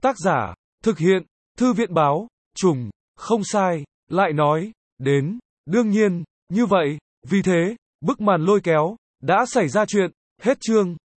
Tác giả, thực hiện, Thư viện báo, Trùng, không sai, lại nói, đến, đương nhiên, như vậy, vì thế, bức màn lôi kéo, đã xảy ra chuyện, hết chương.